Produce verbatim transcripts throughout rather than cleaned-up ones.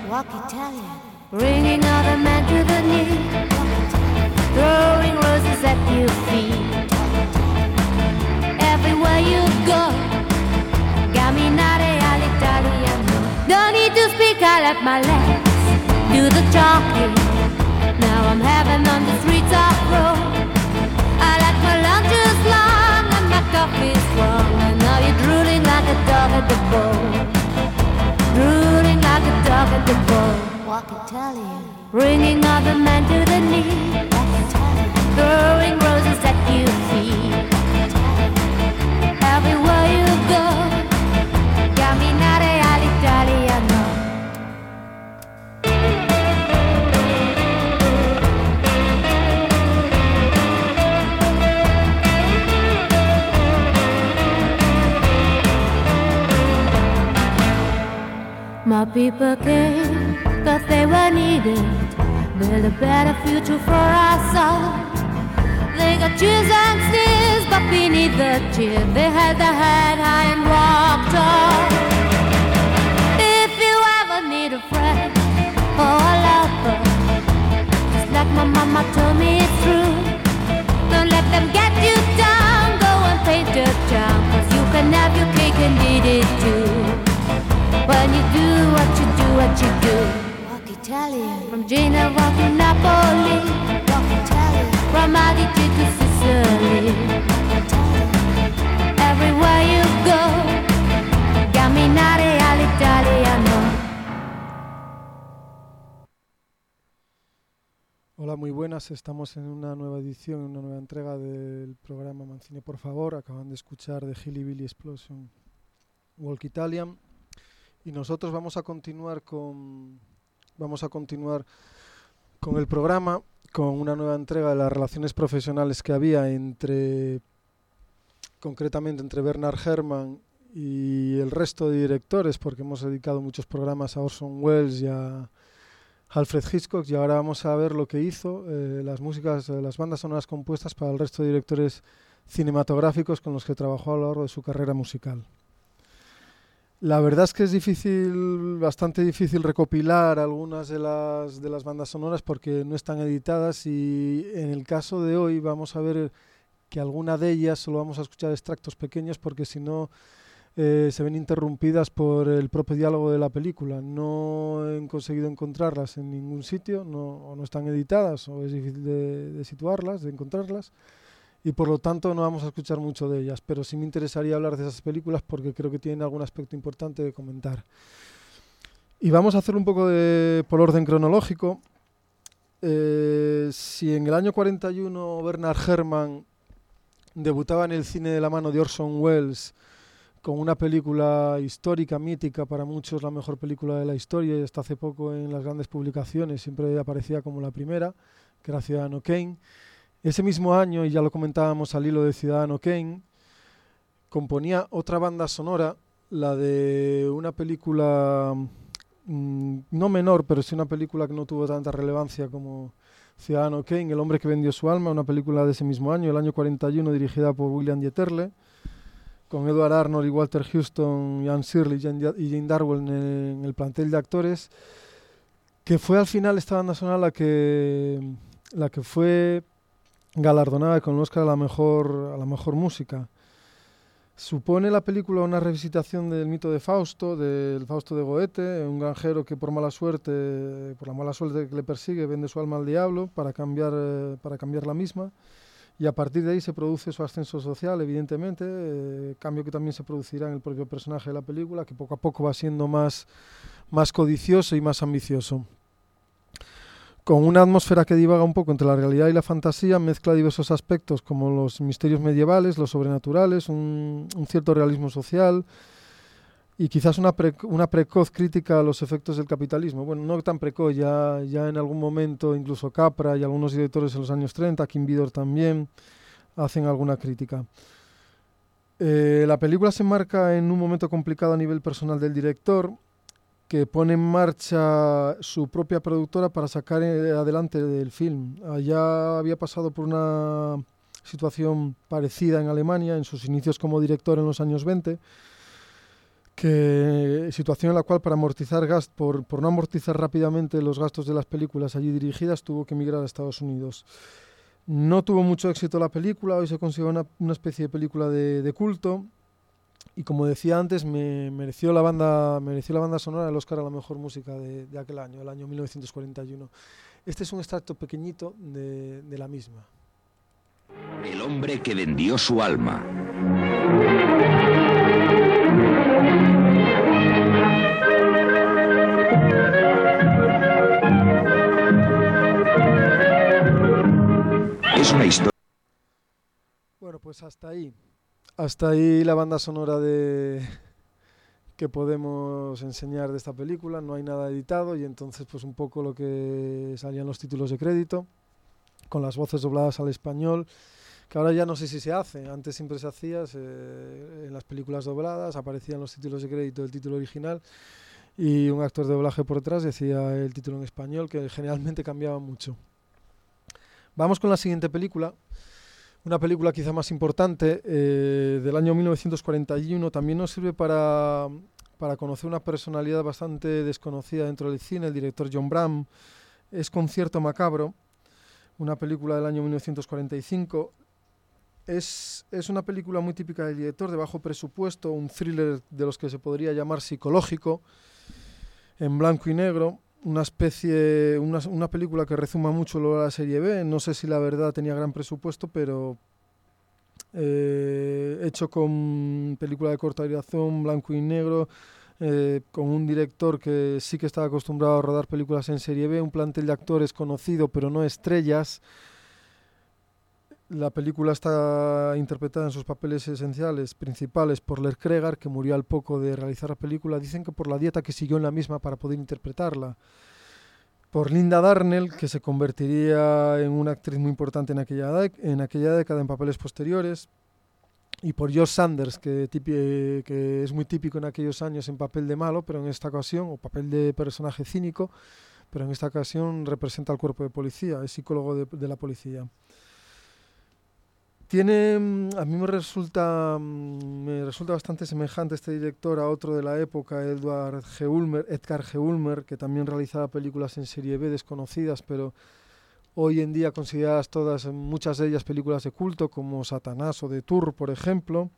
Walk Italian. Bringing other men to the knee. Throwing roses at your feet. Everywhere you go. Camminare all'italiano. Don't need to speak, I let my legs do the talking. Now I'm having on the streets of Rome. I like my lunches long and my coffee strong. And now you're drooling like a dog at the bone. Drooling like a dog at the bone. Walk Italian. Bringing other men to the knee. Walk Italian. Throwing roses at your feet. Everywhere you go. Camminare all'italiano. My people came, cause they were needed. Build a better future for us all. They got cheers and sneers, but beneath the cheer they held their head high and walked on. If you ever need a friend or a lover, just like my mama told me it's true. Don't let them get you down, go and paint your town, cause you can have your cake and eat it too. When you do what you do, what you do. Walk Italian. From Genova to Napoli. Walk Italian. From Adige to Sicily. Walk Italian. Everywhere you go. Camminare all'italiano. Hola, muy buenas. Estamos en una nueva edición, en una nueva entrega del programa Mancine, por favor. Acaban de escuchar de Hillybilly Explosion Walk Italian. Y nosotros vamos a continuar con vamos a continuar con el programa, con una nueva entrega de las relaciones profesionales que había entre, concretamente entre Bernard Herrmann y el resto de directores, porque hemos dedicado muchos programas a Orson Welles y a Alfred Hitchcock, y ahora vamos a ver lo que hizo, eh, las músicas, eh, las bandas sonoras compuestas para el resto de directores cinematográficos con los que trabajó a lo largo de su carrera musical. La verdad es que es difícil, bastante difícil recopilar algunas de las, de las bandas sonoras porque no están editadas, y en el caso de hoy vamos a ver que alguna de ellas solo vamos a escuchar extractos pequeños porque si no eh, se ven interrumpidas por el propio diálogo de la película. No he conseguido encontrarlas en ningún sitio, no, o no están editadas o es difícil de, de situarlas, de encontrarlas. Y por lo tanto no vamos a escuchar mucho de ellas, pero sí me interesaría hablar de esas películas porque creo que tienen algún aspecto importante de comentar. Y vamos a hacer un poco de por orden cronológico. Eh, si en el año cuarenta y uno Bernard Herrmann debutaba en el cine de la mano de Orson Welles con una película histórica, mítica, para muchos la mejor película de la historia, y hasta hace poco en las grandes publicaciones siempre aparecía como la primera, que era Ciudadano Kane. Ese mismo año, y ya lo comentábamos al hilo de Ciudadano Kane, componía otra banda sonora, la de una película mmm, no menor, pero sí una película que no tuvo tanta relevancia como Ciudadano Kane, El hombre que vendió su alma, una película de ese mismo año, el año cuarenta y uno, dirigida por William Dieterle, con Edward Arnold y Walter Huston, Ian Shirley y Jane Darwell en el, en el plantel de actores, que fue al final esta banda sonora la que, la que fue galardonada con el Oscar a la mejor, a la mejor música. Supone la película una revisitación del mito de Fausto, del Fausto de Goethe, un granjero que por mala suerte, por la mala suerte que le persigue, vende su alma al diablo para cambiar, eh, para cambiar la misma, y a partir de ahí se produce su ascenso social, evidentemente, eh, cambio que también se producirá en el propio personaje de la película, que poco a poco va siendo más, más codicioso y más ambicioso. Con una atmósfera que divaga un poco entre la realidad y la fantasía, mezcla diversos aspectos como los misterios medievales, los sobrenaturales, un, un cierto realismo social y quizás una, pre, una precoz crítica a los efectos del capitalismo. Bueno, no tan precoz, ya, ya en algún momento incluso Capra y algunos directores en los años treinta, Kim Vidor también, hacen alguna crítica. Eh, la película se enmarca en un momento complicado a nivel personal del director, que pone en marcha su propia productora para sacar adelante el film. Allá había pasado por una situación parecida en Alemania, en sus inicios como director en los años veinte, que situación en la cual para amortizar gas, por, por no amortizar rápidamente los gastos de las películas allí dirigidas, tuvo que emigrar a Estados Unidos. No tuvo mucho éxito la película, hoy se considera una, una especie de película de, de culto, y como decía antes, me mereció la banda, mereció la banda sonora el Oscar a la mejor música de, de aquel año, el año mil novecientos cuarenta y uno. Este es un extracto pequeñito de, de la misma. El hombre que vendió su alma. Es una historia. Bueno, pues hasta ahí. Hasta ahí la banda sonora de que podemos enseñar de esta película. No hay nada editado y entonces pues un poco lo que salían los títulos de crédito con las voces dobladas al español, que ahora ya no sé si se hace. Antes siempre se hacía, se, en las películas dobladas aparecían los títulos de crédito del título original y un actor de doblaje por detrás decía el título en español, que generalmente cambiaba mucho. Vamos con la siguiente película, una película quizá más importante, eh, del año mil novecientos cuarenta y uno. También nos sirve para, para conocer una personalidad bastante desconocida dentro del cine, el director John Bram. Es Concierto Macabro, una película del año mil novecientos cuarenta y cinco. Es, es una película muy típica del director, de bajo presupuesto, un thriller de los que se podría llamar psicológico, en blanco y negro. Una especie, una, una película que rezuma mucho lo de la serie B. No sé si la verdad tenía gran presupuesto, pero eh, hecho con película de corta duración, blanco y negro, eh, con un director que sí que estaba acostumbrado a rodar películas en serie B, un plantel de actores conocido pero no estrellas. La película está interpretada en sus papeles esenciales, principales, por Ler Cregar, que murió al poco de realizar la película. Dicen que por la dieta que siguió en la misma para poder interpretarla. Por Linda Darnell, que se convertiría en una actriz muy importante en aquella, de- en aquella década en papeles posteriores. Y por Josh Sanders, que, tipi- que es muy típico en aquellos años en papel de malo, pero en esta ocasión, o papel de personaje cínico, pero en esta ocasión representa al cuerpo de policía, es psicólogo de, de la policía. Tiene, a mí me resulta, me resulta bastante semejante este director a otro de la época, Edward G. Ulmer, Edgar G. Ulmer, que también realizaba películas en serie B desconocidas, pero hoy en día consideradas todas, muchas de ellas películas de culto, como Satanás o The Tour, por ejemplo.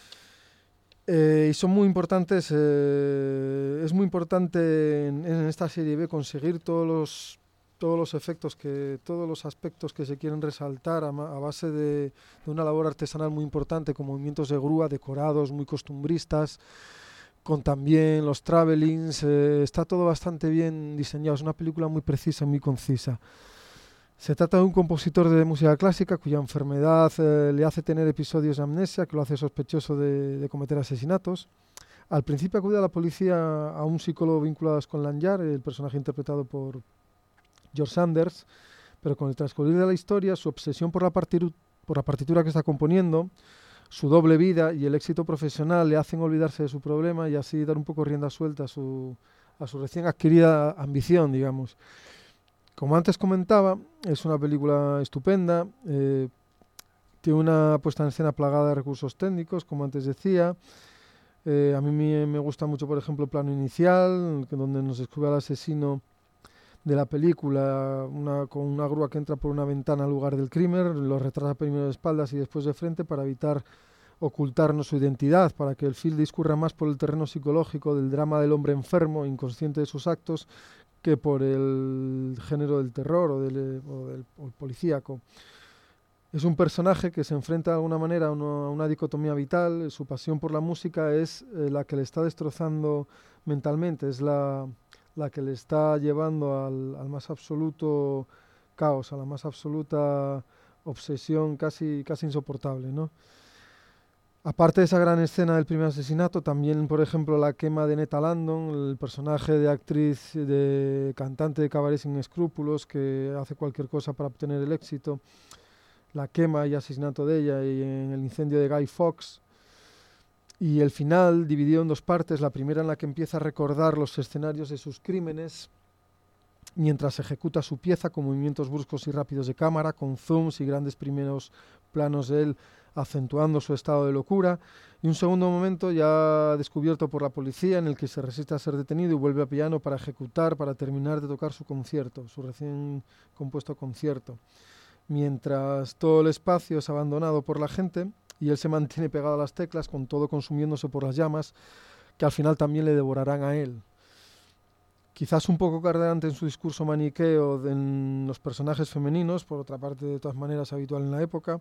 Eh, y son muy importantes, eh, es muy importante en, en esta serie B conseguir todos los todos los efectos, que todos los aspectos que se quieren resaltar a, a base de, de una labor artesanal muy importante, con movimientos de grúa, decorados muy costumbristas, con también los travelings. Eh, está todo bastante bien diseñado, es una película muy precisa y muy concisa. Se trata de un compositor de música clásica cuya enfermedad eh, le hace tener episodios de amnesia, que lo hace sospechoso de, de cometer asesinatos. Al principio acude a la policía a un psicólogo vinculado con Lanyard, el personaje interpretado por George Sanders, pero con el transcurrir de la historia, su obsesión por la, partitu- por la partitura que está componiendo, su doble vida y el éxito profesional le hacen olvidarse de su problema y así dar un poco rienda suelta a su, a su recién adquirida ambición, digamos. Como antes comentaba, es una película estupenda, eh, tiene una puesta en escena plagada de recursos técnicos, como antes decía. Eh, a mí me, me gusta mucho, por ejemplo, el plano inicial, que donde nos descubre al asesino de la película, una, con una grúa que entra por una ventana al lugar del crimen, lo retrasa primero de espaldas y después de frente para evitar ocultarnos su identidad, para que el film discurra más por el terreno psicológico del drama del hombre enfermo, inconsciente de sus actos, que por el género del terror o del, o del o el policíaco. Es un personaje que se enfrenta de alguna manera a una, a una dicotomía vital. Su pasión por la música es eh, la que le está destrozando mentalmente, es la, la que le está llevando al, al más absoluto caos, a la más absoluta obsesión casi, casi insoportable, ¿no? Aparte de esa gran escena del primer asesinato, también, por ejemplo, la quema de Netta Landon, el personaje de actriz, de cantante de cabaret sin escrúpulos, que hace cualquier cosa para obtener el éxito, la quema y asesinato de ella, y en el incendio de Guy Fawkes, y el final dividido en dos partes, la primera en la que empieza a recordar los escenarios de sus crímenes, mientras ejecuta su pieza con movimientos bruscos y rápidos de cámara, con zooms y grandes primeros planos de él acentuando su estado de locura, y un segundo momento ya descubierto por la policía en el que se resiste a ser detenido y vuelve a piano para ejecutar, para terminar de tocar su concierto, su recién compuesto concierto. Mientras todo el espacio es abandonado por la gente y él se mantiene pegado a las teclas, con todo consumiéndose por las llamas, que al final también le devorarán a él. Quizás un poco cargante en su discurso maniqueo de en los personajes femeninos, por otra parte de todas maneras habitual en la época,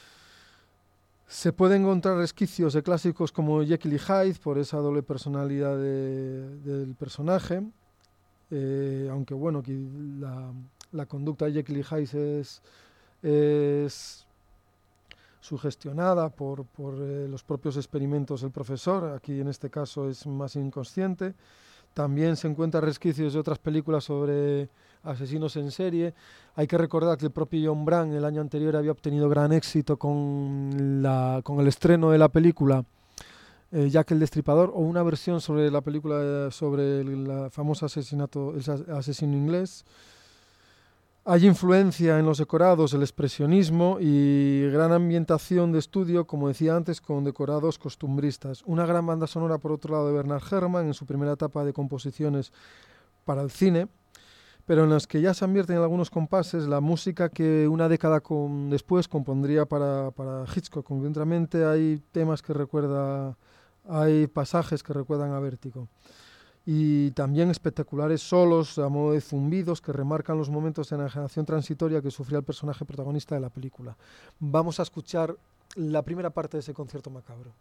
se pueden encontrar resquicios de clásicos como Jekyll y Hyde por esa doble personalidad de, del personaje, eh, aunque bueno, que la, la conducta de Jekyll y Hyde es, es sugestionada por, por eh, los propios experimentos del profesor, aquí en este caso es más inconsciente. También se encuentran resquicios de otras películas sobre asesinos en serie. Hay que recordar que el propio John Brand el año anterior había obtenido gran éxito con, la, con el estreno de la película eh, Jack el Destripador, o una versión sobre la película eh, sobre el la famoso asesinato, el asesino inglés. Hay influencia en los decorados, el expresionismo y gran ambientación de estudio, como decía antes, con decorados costumbristas. Una gran banda sonora, por otro lado, de Bernard Herrmann en su primera etapa de composiciones para el cine, pero en las que ya se advierten en algunos compases la música que una década con, después compondría para, para Hitchcock. Concretamente hay temas que recuerda, hay pasajes que recuerdan a Vértigo. Y también espectaculares solos a modo de zumbidos que remarcan los momentos de enajenación transitoria que sufría el personaje protagonista de la película. Vamos a escuchar la primera parte de ese concierto macabro.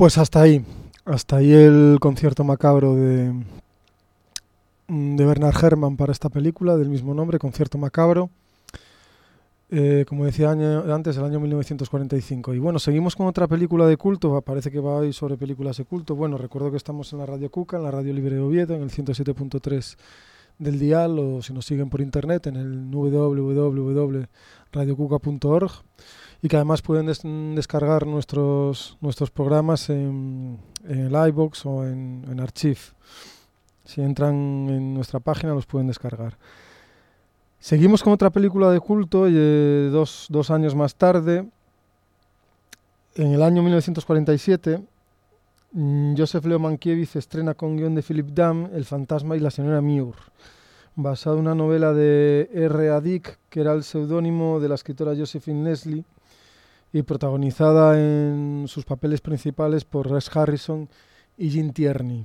Pues hasta ahí, hasta ahí el concierto macabro de, de Bernard Herrmann para esta película del mismo nombre, Concierto Macabro. Eh, como decía año, antes, el año mil novecientos cuarenta y cinco. Y bueno, seguimos con otra película de culto, parece que va hoy sobre películas de culto. Bueno, recuerdo que estamos en la Radio Cuca, en la Radio Libre de Oviedo, en el ciento siete punto tres del dial, o si nos siguen por internet, en el doble u doble u doble u punto radio cuca punto org, y que además pueden des descargar nuestros, nuestros programas en, en el iVoox o en, en Archive. Si entran en nuestra página los pueden descargar. Seguimos con otra película de culto, y eh, dos, dos años más tarde, en el año mil novecientos cuarenta y siete, mmm, Joseph Leo Mankiewicz estrena con guión de Philip Damm El fantasma y la señora Muir, basado en una novela de R A Dick, que era el seudónimo de la escritora Josephine Leslie, y protagonizada en sus papeles principales por Rex Harrison y Jim Tierney.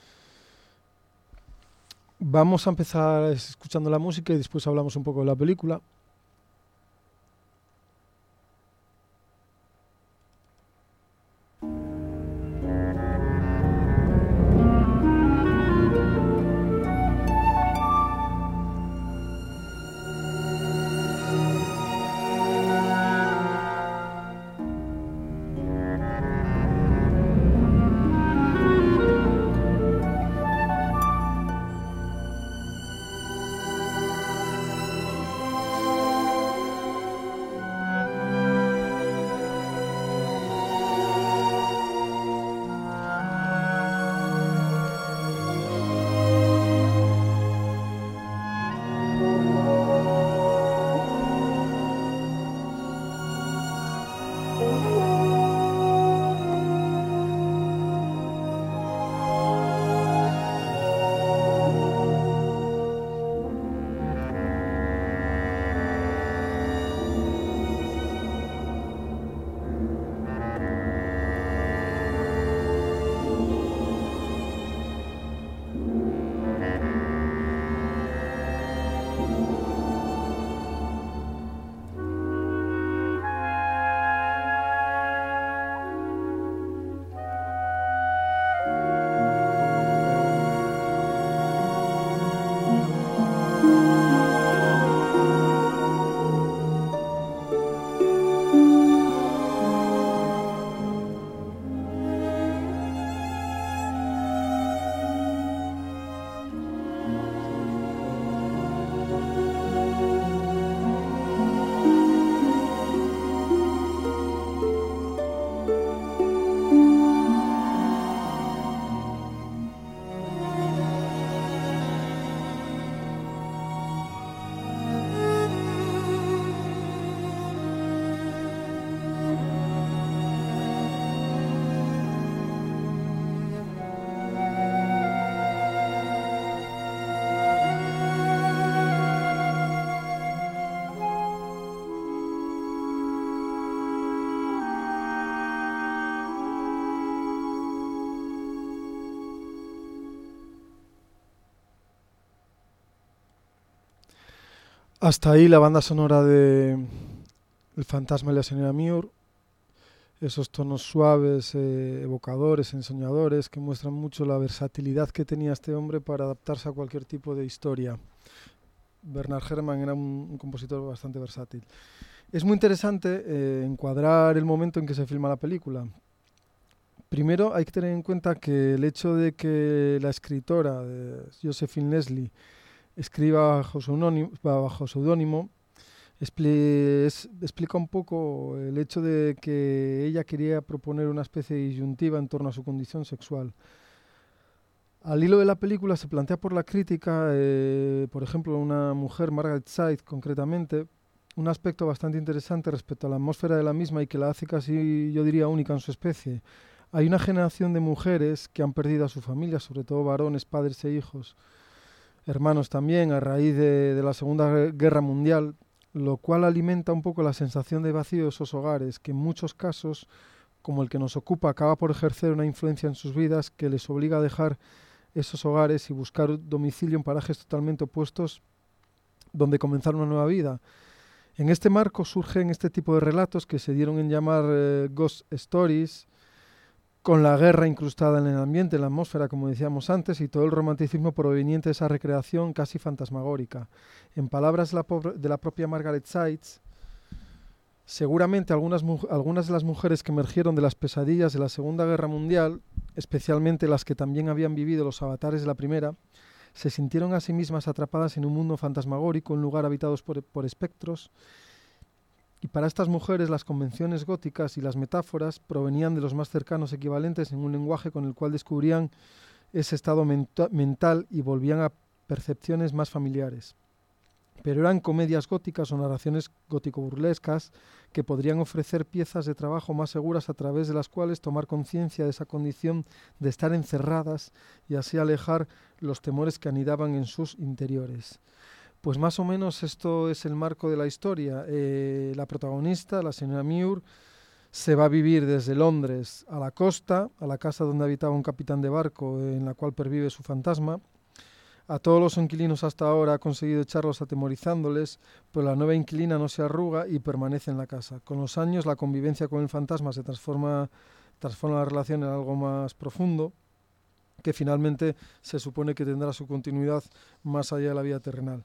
Vamos a empezar escuchando la música y después hablamos un poco de la película. Hasta ahí la banda sonora de El fantasma y la señora Muir, esos tonos suaves, eh, evocadores, ensoñadores, que muestran mucho la versatilidad que tenía este hombre para adaptarse a cualquier tipo de historia. Bernard Herrmann era un, un compositor bastante versátil. Es muy interesante eh, encuadrar el momento en que se filma la película. Primero hay que tener en cuenta que el hecho de que la escritora, de Josephine Leslie, escriba bajo seudónimo, bajo seudónimo expli es, explica un poco el hecho de que ella quería proponer una especie de disyuntiva en torno a su condición sexual. Al hilo de la película se plantea por la crítica, eh, por ejemplo, una mujer, Margaret Said concretamente, un aspecto bastante interesante respecto a la atmósfera de la misma y que la hace casi, yo diría, única en su especie. Hay una generación de mujeres que han perdido a su familia, sobre todo varones, padres e hijos, hermanos también, a raíz de, de la Segunda Guerra Mundial, lo cual alimenta un poco la sensación de vacío de esos hogares, que en muchos casos, como el que nos ocupa, acaba por ejercer una influencia en sus vidas que les obliga a dejar esos hogares y buscar domicilio en parajes totalmente opuestos donde comenzar una nueva vida. En este marco surgen este tipo de relatos que se dieron en llamar eh, Ghost Stories, con la guerra incrustada en el ambiente, en la atmósfera, como decíamos antes, y todo el romanticismo proveniente de esa recreación casi fantasmagórica. En palabras de la, de la propia Margaret Sides, seguramente algunas, algunas de las mujeres que emergieron de las pesadillas de la Segunda Guerra Mundial, especialmente las que también habían vivido los avatares de la Primera, se sintieron a sí mismas atrapadas en un mundo fantasmagórico, un lugar habitado por, por espectros. Y para estas mujeres las convenciones góticas y las metáforas provenían de los más cercanos equivalentes en un lenguaje con el cual descubrían ese estado menta- mental y volvían a percepciones más familiares. Pero eran comedias góticas o narraciones gótico-burlescas que podrían ofrecer piezas de trabajo más seguras a través de las cuales tomar conciencia de esa condición de estar encerradas y así alejar los temores que anidaban en sus interiores. Pues más o menos esto es el marco de la historia. Eh, la protagonista, la señora Muir, se va a vivir desde Londres a la costa, a la casa donde habitaba un capitán de barco en la cual pervive su fantasma. A todos los inquilinos hasta ahora ha conseguido echarlos atemorizándoles, pero la nueva inquilina no se arruga y permanece en la casa. Con los años la convivencia con el fantasma se transforma, transforma la relación en algo más profundo, que finalmente se supone que tendrá su continuidad más allá de la vida terrenal.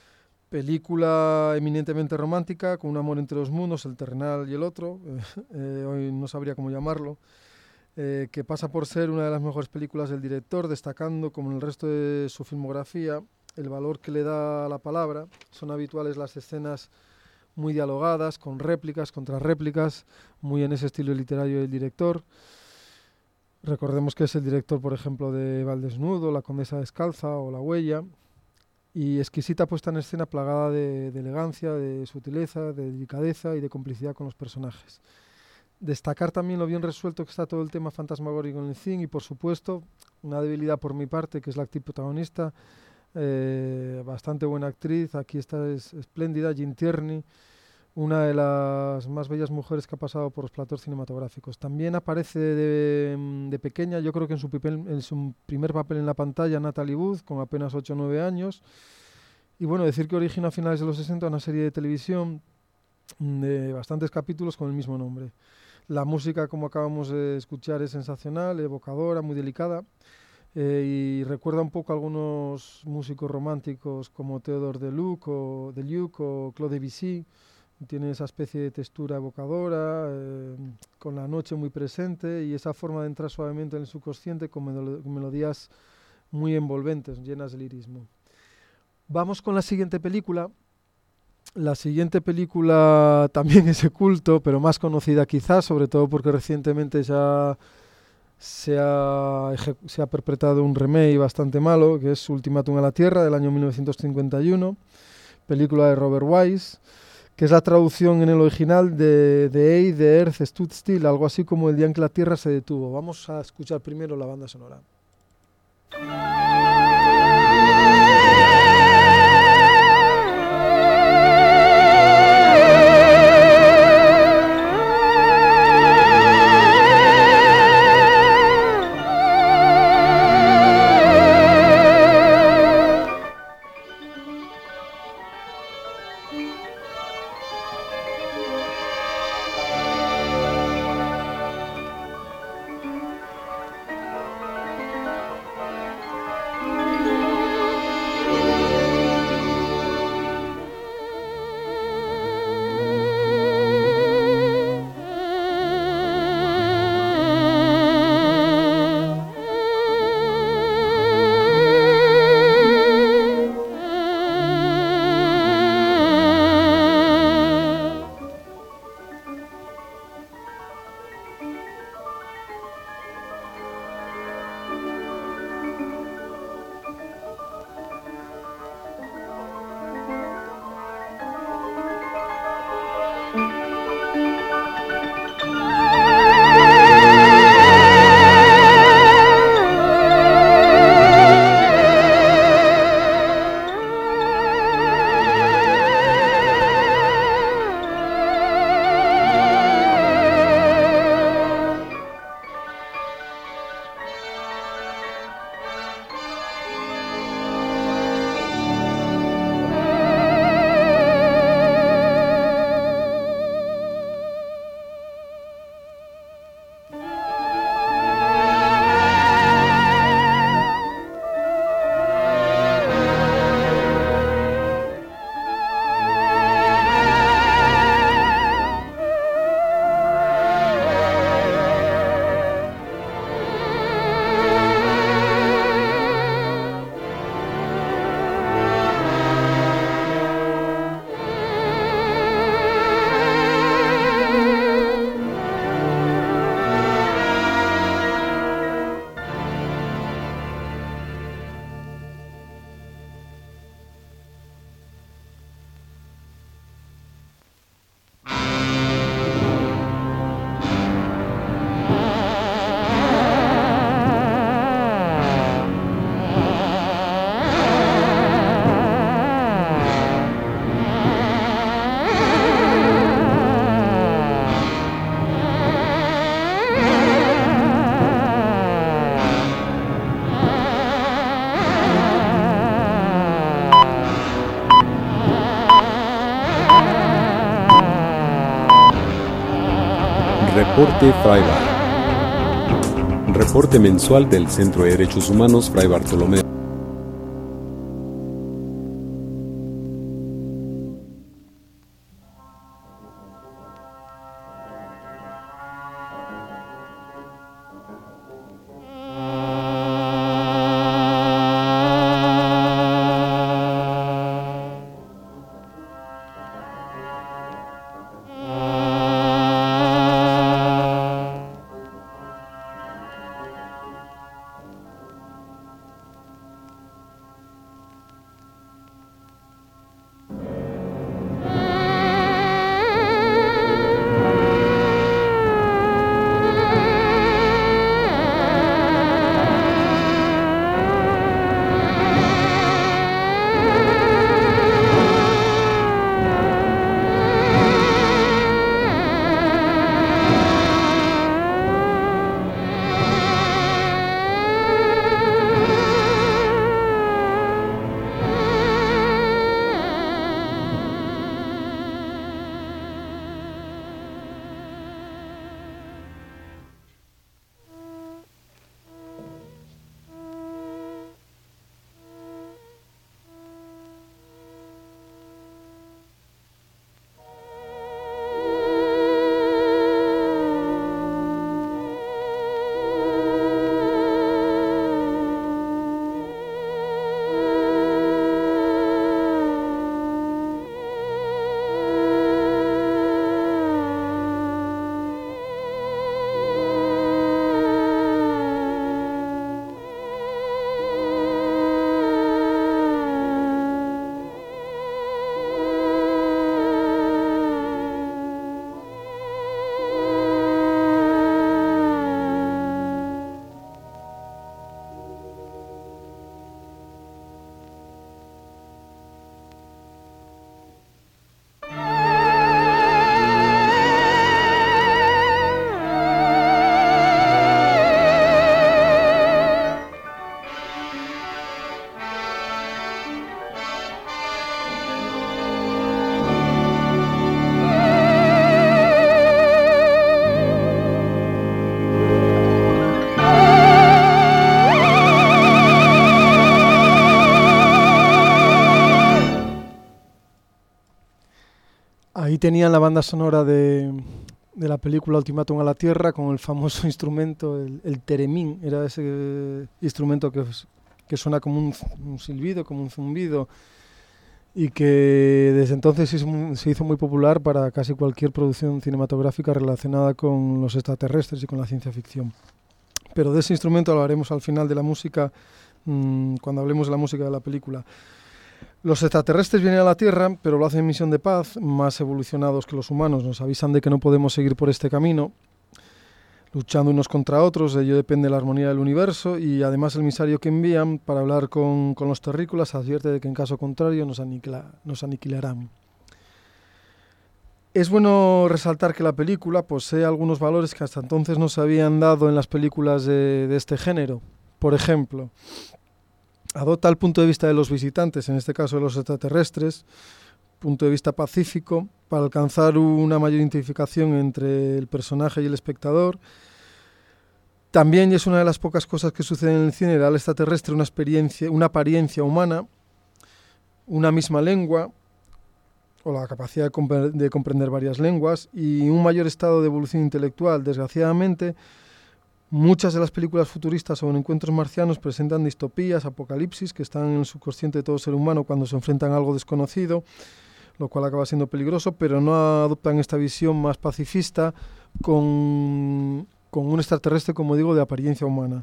Película eminentemente romántica, con un amor entre dos mundos, el terrenal y el otro, eh, eh, hoy no sabría cómo llamarlo, eh, que pasa por ser una de las mejores películas del director, destacando, como en el resto de su filmografía, el valor que le da a la palabra. Son habituales las escenas muy dialogadas, con réplicas, contrarréplicas, muy en ese estilo literario del director. Recordemos que es el director, por ejemplo, de Val Desnudo, La Condesa Descalza o La Huella. Y exquisita puesta en escena, plagada de, de elegancia, de sutileza, de delicadeza y de complicidad con los personajes. Destacar también lo bien resuelto que está todo el tema fantasmagórico en el cine y, por supuesto, una debilidad por mi parte, que es la actriz protagonista, eh, bastante buena actriz, aquí está es espléndida, Jean Tierney, una de las más bellas mujeres que ha pasado por los platos cinematográficos. También aparece de, de pequeña, yo creo que en su, papel, en su primer papel en la pantalla, Natalie Wood, con apenas ocho o nueve años. Y bueno, decir que origina a finales de los sesenta una serie de televisión de bastantes capítulos con el mismo nombre. La música, como acabamos de escuchar, es sensacional, evocadora, muy delicada. Eh, y recuerda un poco a algunos músicos románticos como Theodore Deluc o, Deluc o Claude Debussy. Tiene esa especie de textura evocadora, eh, con la noche muy presente y esa forma de entrar suavemente en el subconsciente con melo- melodías muy envolventes, llenas de lirismo. Vamos con la siguiente película. La siguiente película también es de culto, pero más conocida quizás, sobre todo porque recientemente ya se ha, se ha perpetrado un remake bastante malo, que es Ultimátum a la Tierra, del año mil novecientos cincuenta y uno, película de Robert Wise, que es la traducción en el original de The Day the Earth Stood Still, algo así como El día en que la Tierra se detuvo. Vamos a escuchar primero la banda sonora. Reporte Fraibar. Reporte mensual del Centro de Derechos Humanos Fray Bartolomé. Ahí tenían la banda sonora de, de la película Ultimátum a la Tierra con el famoso instrumento, el, el teremín. Era ese instrumento que, que suena como un, un silbido, como un zumbido, y que desde entonces se hizo, muy, se hizo muy popular para casi cualquier producción cinematográfica relacionada con los extraterrestres y con la ciencia ficción. Pero de ese instrumento hablaremos al final de la música, mmm, cuando hablemos de la música de la película. Los extraterrestres vienen a la Tierra, pero lo hacen en misión de paz, más evolucionados que los humanos. Nos avisan de que no podemos seguir por este camino, luchando unos contra otros. De ello depende la armonía del universo, y además el emisario que envían para hablar con, con los terrícolas advierte de que en caso contrario nos, aniquila, nos aniquilarán. Es bueno resaltar que la película posee algunos valores que hasta entonces no se habían dado en las películas de, de este género. Por ejemplo, adopta el punto de vista de los visitantes, en este caso de los extraterrestres, punto de vista pacífico, para alcanzar una mayor identificación entre el personaje y el espectador. También, y es una de las pocas cosas que suceden en el cine, da al extraterrestre una experiencia, una apariencia humana, una misma lengua, o la capacidad de, compre- de comprender varias lenguas, y un mayor estado de evolución intelectual. Desgraciadamente, muchas de las películas futuristas sobre encuentros marcianos presentan distopías, apocalipsis, que están en el subconsciente de todo ser humano cuando se enfrentan a algo desconocido, lo cual acaba siendo peligroso, pero no adoptan esta visión más pacifista con, con un extraterrestre, como digo, de apariencia humana.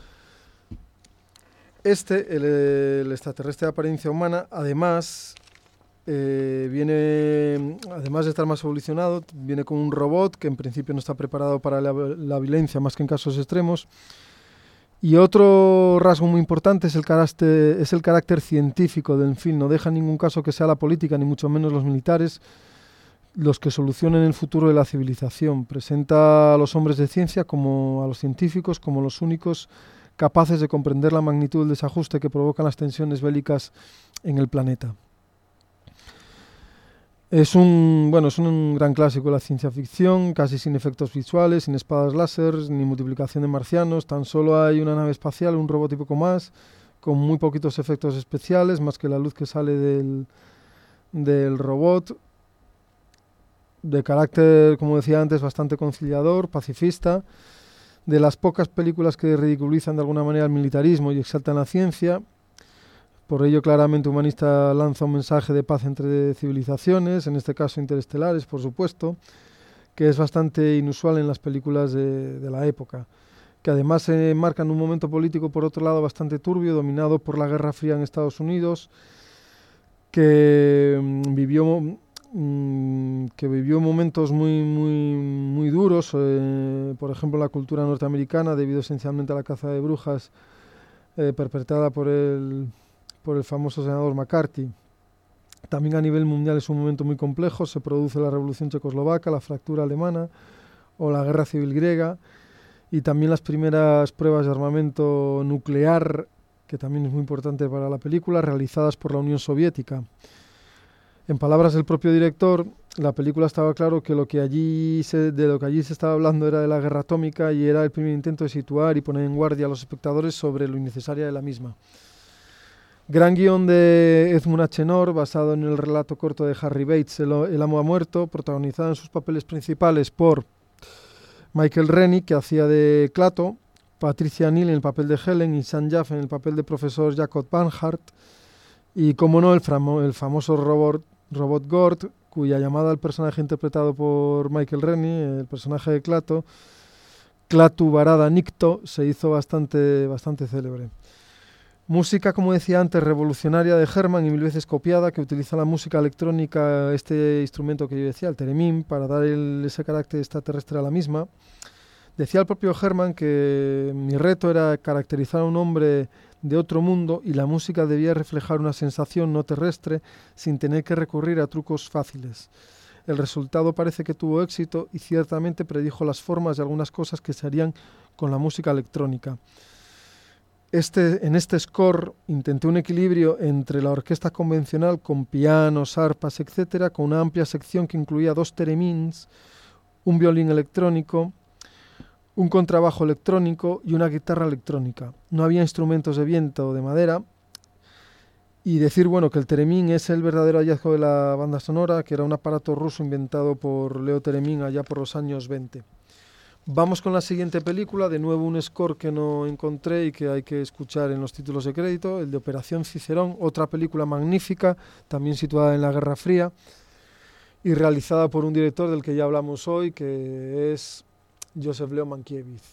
Este, el, el extraterrestre de apariencia humana, además, eh, viene, además de estar más evolucionado, viene con un robot que en principio no está preparado para la, la violencia más que en casos extremos. Y otro rasgo muy importante es el carácter, es el carácter científico del film. No deja en ningún caso que sea la política, ni mucho menos los militares, los que solucionen el futuro de la civilización. Presenta a los hombres de ciencia, como a los científicos, como los únicos capaces de comprender la magnitud del desajuste que provocan las tensiones bélicas en el planeta. Es un, bueno, es un gran clásico de la ciencia ficción, casi sin efectos visuales, sin espadas láser, ni multiplicación de marcianos, tan solo hay una nave espacial, un robot y poco más, con muy poquitos efectos especiales, más que la luz que sale del, del robot, de carácter, como decía antes, bastante conciliador, pacifista, de las pocas películas que ridiculizan de alguna manera el militarismo y exaltan la ciencia. Por ello, claramente, Humanista lanza un mensaje de paz entre civilizaciones, en este caso interestelares, por supuesto, que es bastante inusual en las películas de, de la época, que además se enmarca en un momento político, por otro lado, bastante turbio, dominado por la Guerra Fría en Estados Unidos, que mmm, vivió, mmm, que vivió momentos muy, muy, muy duros, eh, por ejemplo, la cultura norteamericana, debido esencialmente a la caza de brujas eh, perpetrada por el... por el famoso senador McCarthy. También a nivel mundial es un momento muy complejo, se produce la Revolución Checoslovaca, la fractura alemana o la Guerra Civil griega, y también las primeras pruebas de armamento nuclear, que también es muy importante para la película, realizadas por la Unión Soviética. En palabras del propio director, la película estaba claro que lo que allí se, de lo que allí se estaba hablando era de la guerra atómica y era el primer intento de situar y poner en guardia a los espectadores sobre lo innecesaria de la misma. Gran guión de Edmund Achenor, basado en el relato corto de Harry Bates, El, el amo ha muerto, protagonizado en sus papeles principales por Michael Rennie, que hacía de Clato, Patricia Neal en el papel de Helen y Sam Jaff en el papel de profesor Jacob Banhart, y como no, el, framo, el famoso robot, robot Gord, cuya llamada al personaje interpretado por Michael Rennie, el personaje de Clato, Klaatu Barada Nikto, se hizo bastante, bastante célebre. Música, como decía antes, revolucionaria de Herman y mil veces copiada, que utiliza la música electrónica, este instrumento que yo decía, el theremin, para dar el, ese carácter extraterrestre a la misma. Decía el propio Herman que mi reto era caracterizar a un hombre de otro mundo y la música debía reflejar una sensación no terrestre sin tener que recurrir a trucos fáciles. El resultado parece que tuvo éxito y ciertamente predijo las formas de algunas cosas que se harían con la música electrónica. Este, en este score intenté un equilibrio entre la orquesta convencional con pianos, arpas, etcétera, con una amplia sección que incluía dos theremins, un violín electrónico, un contrabajo electrónico y una guitarra electrónica. No había instrumentos de viento o de madera. Y decir, bueno, que el theremin es el verdadero hallazgo de la banda sonora, que era un aparato ruso inventado por Leo Theremin allá por los años veinte. Vamos con la siguiente película, de nuevo un score que no encontré y que hay que escuchar en los títulos de crédito, el de Operación Cicerón, otra película magnífica, también situada en la Guerra Fría y realizada por un director del que ya hablamos hoy, que es Joseph Leo Mankiewicz.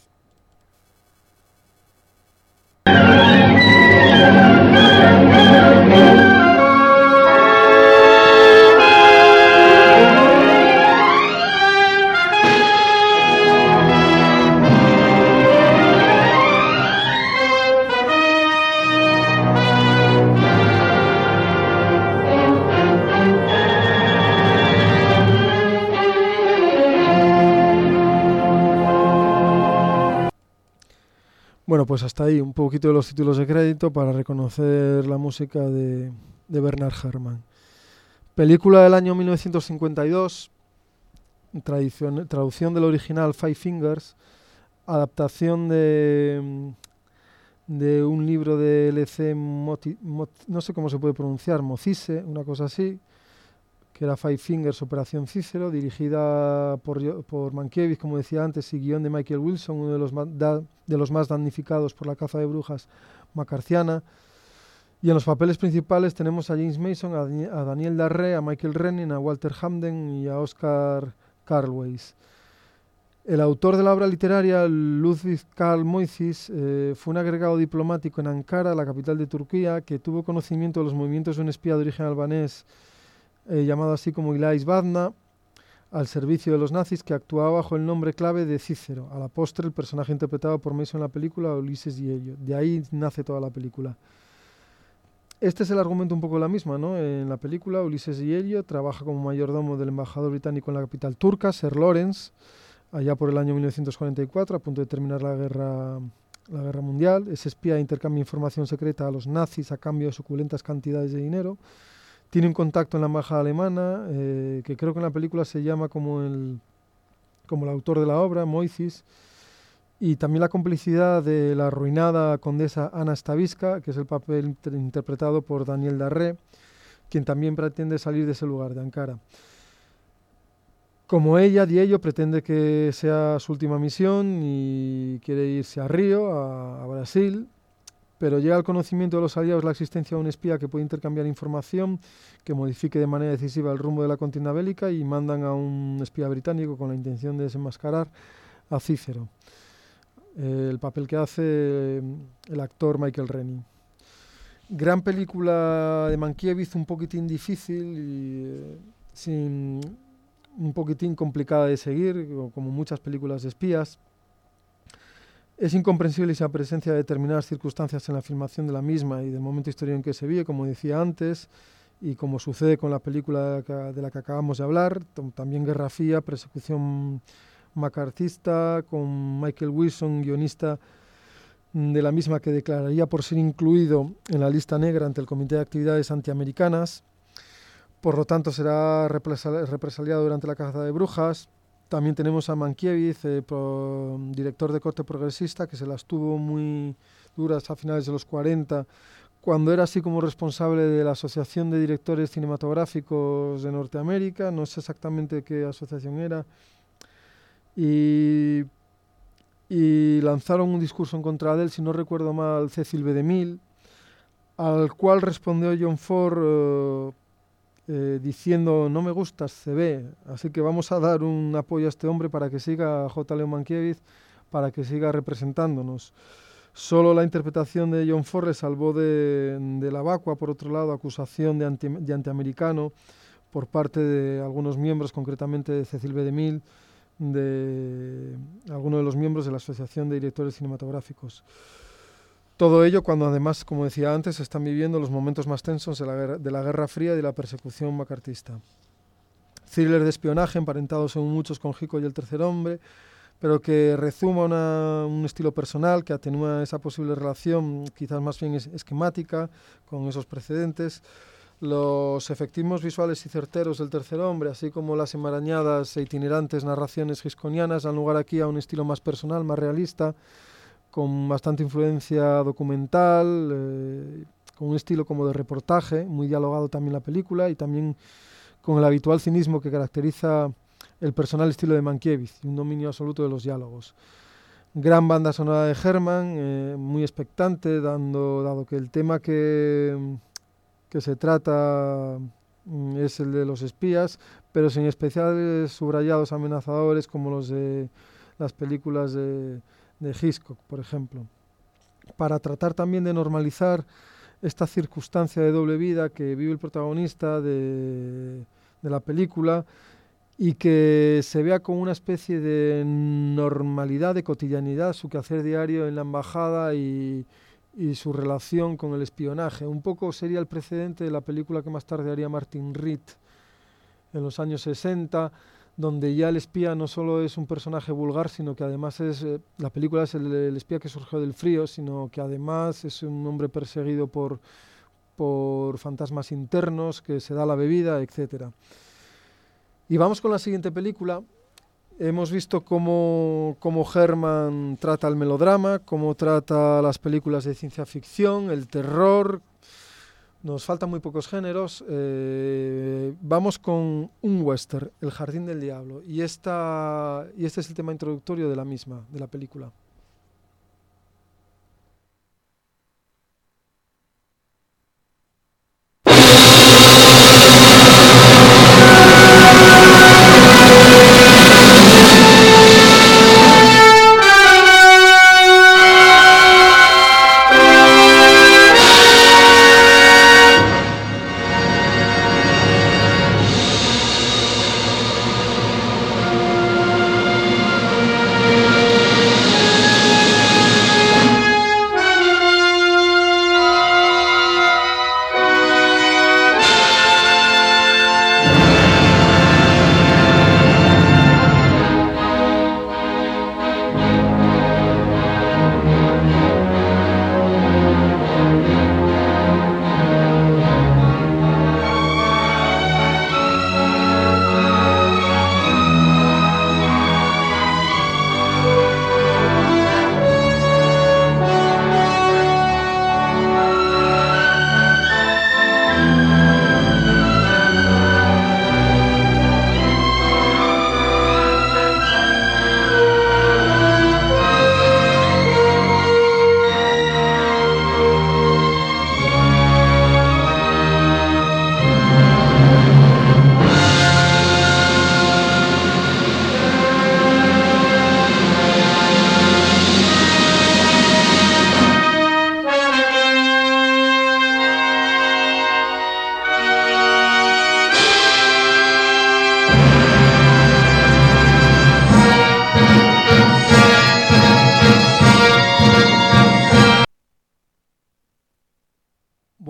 Bueno, pues hasta ahí un poquito de los títulos de crédito para reconocer la música de, de Bernard Herrmann. Película del año mil novecientos cincuenta y dos, tradición, traducción del original Five Fingers, adaptación de, de un libro de L C Moti, Mot, no sé cómo se puede pronunciar, Mocise, una cosa así, que era Five Fingers, Operación Cícero, dirigida por, por Mankiewicz, como decía antes, y guión de Michael Wilson, uno de los, da, de los más damnificados por la caza de brujas macarciana. Y en los papeles principales tenemos a James Mason, a, a Daniel Darré, a Michael Rennie, a Walter Hamden y a Oscar Carlweis. El autor de la obra literaria, Ludwig Karl Moises, eh, fue un agregado diplomático en Ankara, la capital de Turquía, que tuvo conocimiento de los movimientos de un espía de origen albanés Eh, llamado así como Ilais Badna, al servicio de los nazis, que actuaba bajo el nombre clave de Cícero. A la postre, el personaje interpretado por Mason en la película, Ulises y Elliot. De ahí nace toda la película. Este es el argumento un poco la misma, ¿no? En la película, Ulises y Elliot trabaja como mayordomo del embajador británico en la capital turca, Sir Lawrence, allá por el año mil novecientos cuarenta y cuatro, a punto de terminar la guerra, la guerra mundial. Ese espía intercambia información secreta a los nazis a cambio de suculentas cantidades de dinero. tiene un contacto en la embajada alemana, eh, que creo que en la película se llama como el, como el autor de la obra, Moisis, y también la complicidad de la arruinada condesa Ana Stavisca, que es el papel inter interpretado por Daniel Darré, quien también pretende salir de ese lugar, de Ankara. Como ella, Diello pretende que sea su última misión y quiere irse a Río, a, a Brasil, pero llega al conocimiento de los aliados la existencia de un espía que puede intercambiar información que modifique de manera decisiva el rumbo de la contienda bélica, y mandan a un espía británico con la intención de desenmascarar a Cícero, eh, el papel que hace el actor Michael Rennie. Gran película de Mankiewicz, un poquitín difícil y eh, sin, un poquitín complicada de seguir, como muchas películas de espías. Es incomprensible esa presencia de determinadas circunstancias en la filmación de la misma y del momento histórico en que se vive, como decía antes, y como sucede con la película de la que acabamos de hablar, también Guerra Fría, persecución macartista, con Michael Wilson, guionista de la misma, que declararía por ser incluido en la lista negra ante el Comité de Actividades Antiamericanas. Por lo tanto, será represali- represaliado durante la caza de brujas. También tenemos a Mankiewicz, eh, pro, director de corte progresista, que se las tuvo muy duras a finales de los cuarenta, cuando era así como responsable de la Asociación de Directores Cinematográficos de Norteamérica. No sé exactamente qué asociación era. Y, y lanzaron un discurso en contra de él, si no recuerdo mal, Cecil B. DeMille, al cual respondió John Ford eh, eh, diciendo: no me gustas, C B, así que vamos a dar un apoyo a este hombre para que siga, J. Leo Mankiewicz, para que siga representándonos. Solo la interpretación de John Ford le salvó de, de la vacua, por otro lado, acusación de, anti, de antiamericano por parte de algunos miembros, concretamente de Cecil B. DeMille, de algunos de los miembros de la Asociación de Directores Cinematográficos. Todo ello cuando además, como decía antes, se están viviendo los momentos más tensos de la guerra, de la Guerra Fría y de la persecución macartista. Thriller de espionaje, emparentado según muchos con Hitchcock y El tercer hombre, pero que rezuma una, un estilo personal que atenúa esa posible relación, quizás más bien es, esquemática, con esos precedentes. Los efectismos visuales y certeros del tercer hombre, así como las enmarañadas e itinerantes narraciones hitchcockianas, dan lugar aquí a un estilo más personal, más realista, con bastante influencia documental, eh, con un estilo como de reportaje, muy dialogado también la película, y también con el habitual cinismo que caracteriza el personal estilo de Mankiewicz, y un dominio absoluto de los diálogos. Gran banda sonora de Herman, eh, muy expectante, dando, dado que el tema que, que se trata mm, es el de los espías, pero sin especiales subrayados amenazadores como los de las películas de, de Hitchcock, por ejemplo. Para tratar también de normalizar esta circunstancia de doble vida que vive el protagonista de, de la película, y que se vea como una especie de normalidad, de cotidianidad, su quehacer diario en la embajada y, y su relación con el espionaje. Un poco sería el precedente de la película que más tarde haría Martin Reed en los años sesenta, donde ya el espía no solo es un personaje vulgar, sino que además es, eh, la película es el, el espía que surgió del frío, sino que además es un hombre perseguido por, por fantasmas internos, que se da la bebida, etcétera. Y vamos con la siguiente película. Hemos visto cómo, cómo Herman trata el melodrama, cómo trata las películas de ciencia ficción, el terror. Nos faltan muy pocos géneros. Eh, vamos con un western, El jardín del diablo. Y, esta, y este es el tema introductorio de la misma, de la película.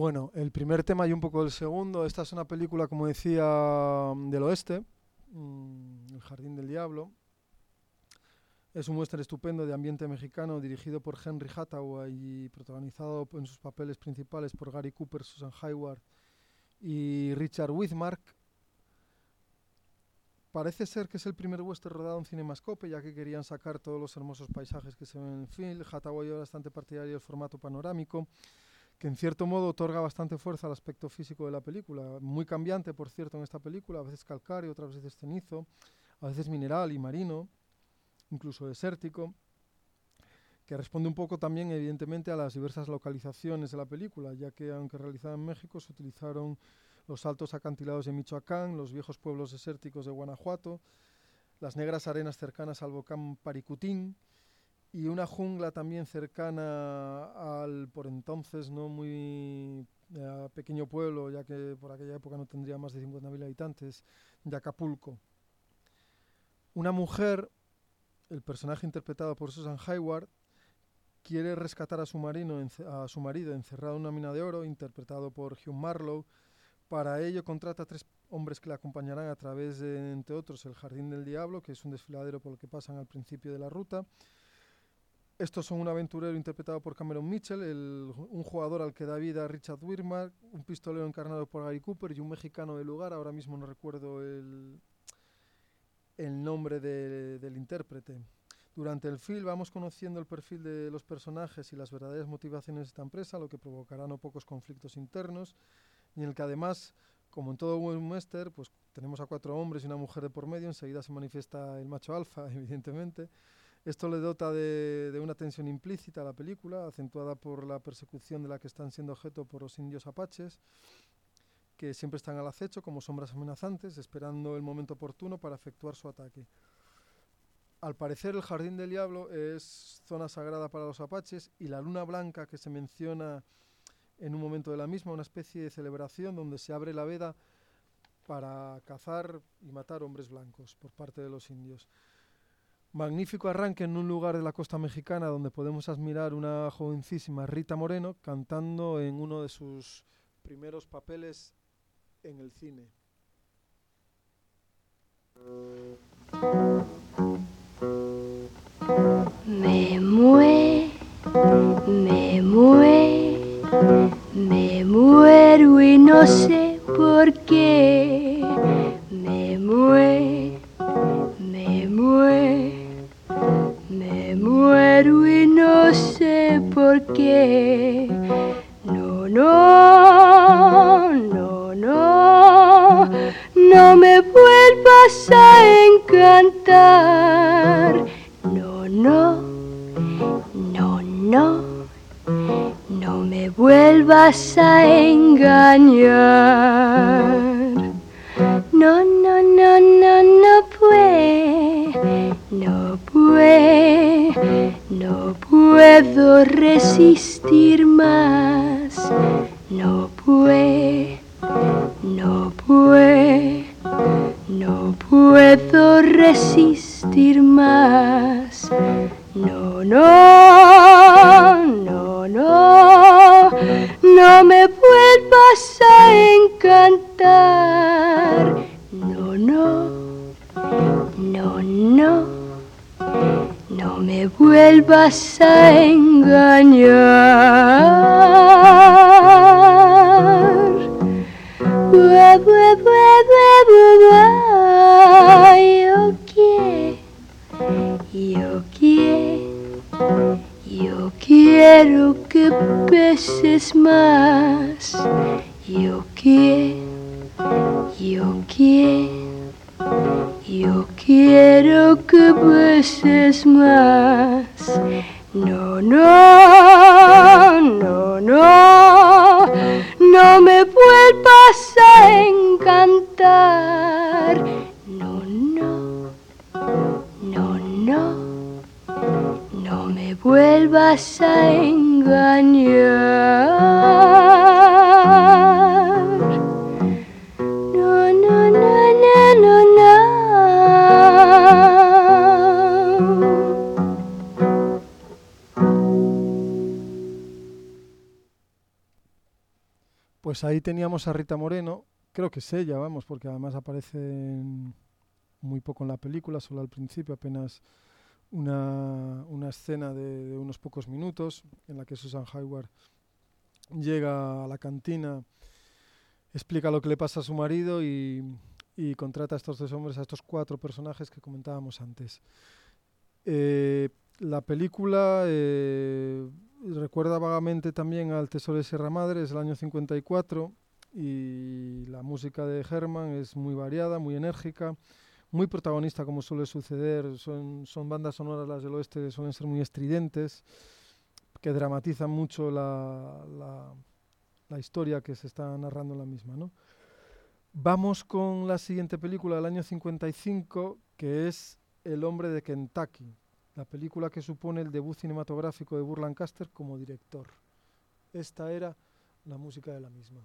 Bueno, el primer tema y un poco del segundo. Esta es una película, como decía, del oeste, El Jardín del Diablo. Es un western estupendo de ambiente mexicano dirigido por Henry Hathaway y protagonizado en sus papeles principales por Gary Cooper, Susan Hayward y Richard Widmark. Parece ser que es el primer western rodado en Cinemascope, ya que querían sacar todos los hermosos paisajes que se ven en el film. Hathaway era bastante partidario del formato panorámico, que en cierto modo otorga bastante fuerza al aspecto físico de la película. Muy cambiante, por cierto, en esta película, a veces calcáreo, otras veces cenizo, a veces mineral y marino, incluso desértico, que responde un poco también, evidentemente, a las diversas localizaciones de la película, ya que, aunque realizada en México, se utilizaron los altos acantilados de Michoacán, los viejos pueblos desérticos de Guanajuato, las negras arenas cercanas al volcán Paricutín y una jungla también cercana al, por entonces, no muy eh, pequeño pueblo, ya que por aquella época no tendría más de cincuenta mil habitantes, de Acapulco. Una mujer, el personaje interpretado por Susan Hayward, quiere rescatar a su, marino, a su marido encerrado en una mina de oro, interpretado por Hugh Marlowe. Para ello contrata a tres hombres que le acompañarán a través de, entre otros, el Jardín del Diablo, que es un desfiladero por el que pasan al principio de la ruta. Estos son un aventurero interpretado por Cameron Mitchell, el, un jugador al que da vida Richard Widmark, un pistolero encarnado por Gary Cooper y un mexicano del lugar, ahora mismo no recuerdo el... el nombre de, del intérprete. Durante el film vamos conociendo el perfil de los personajes y las verdaderas motivaciones de esta empresa, lo que provocará no pocos conflictos internos, y en el que además, como en todo buen western, pues tenemos a cuatro hombres y una mujer de por medio. Enseguida se manifiesta el macho alfa, evidentemente. Esto le dota de, de una tensión implícita a la película, acentuada por la persecución de la que están siendo objeto por los indios apaches, que siempre están al acecho como sombras amenazantes, esperando el momento oportuno para efectuar su ataque. Al parecer, el Jardín del Diablo es zona sagrada para los apaches, y la luna blanca que se menciona en un momento de la misma, una especie de celebración donde se abre la veda para cazar y matar hombres blancos por parte de los indios. Magnífico arranque en un lugar de la costa mexicana donde podemos admirar una jovencísima Rita Moreno cantando en uno de sus primeros papeles en el cine. Me muero, me muero, me muero y no sé por qué. Me muero, me muero, me muero y no sé por qué. No, no, no, no, no me vuelvas a encantar. No, no, no, no, no me vuelvas a engañar. No, no, no, no, no puedo, no puedo, no puedo resistir más. No puedo, no puedo, no puedo resistir más. No, no, no, no, no me vuelvas a encantar. No, no, no, no, no me vuelvas a engañar. Bua, bua, bua, bua, bua, yo quiero, yo quiero, yo quiero que beses más. Yo quiero, yo quiero, yo quiero que beses más. No, no, no, no, no me vuelvas a encantar. No, no, no, no, no me vuelvas a engañar. No, no, no, no, no, no. Pues ahí teníamos a Rita Moreno, creo que es ella, vamos, porque además aparece en muy poco en la película, solo al principio, apenas una, una escena de, de unos pocos minutos en la que Susan Hayward llega a la cantina, explica lo que le pasa a su marido y, y contrata a estos dos hombres, a estos cuatro personajes que comentábamos antes. Eh, la película eh, recuerda vagamente también al Tesoro de Sierra Madre, es el año cincuenta y cuatro, y la música de Herman es muy variada, muy enérgica, muy protagonista, como suele suceder. Son, son bandas sonoras las del oeste que suelen ser muy estridentes, que dramatizan mucho la, la, la historia que se está narrando en la misma, ¿no? Vamos con la siguiente película del año cincuenta y cinco, que es El hombre de Kentucky, la película que supone el debut cinematográfico de Burt Lancaster como director. Esta era la música de la misma.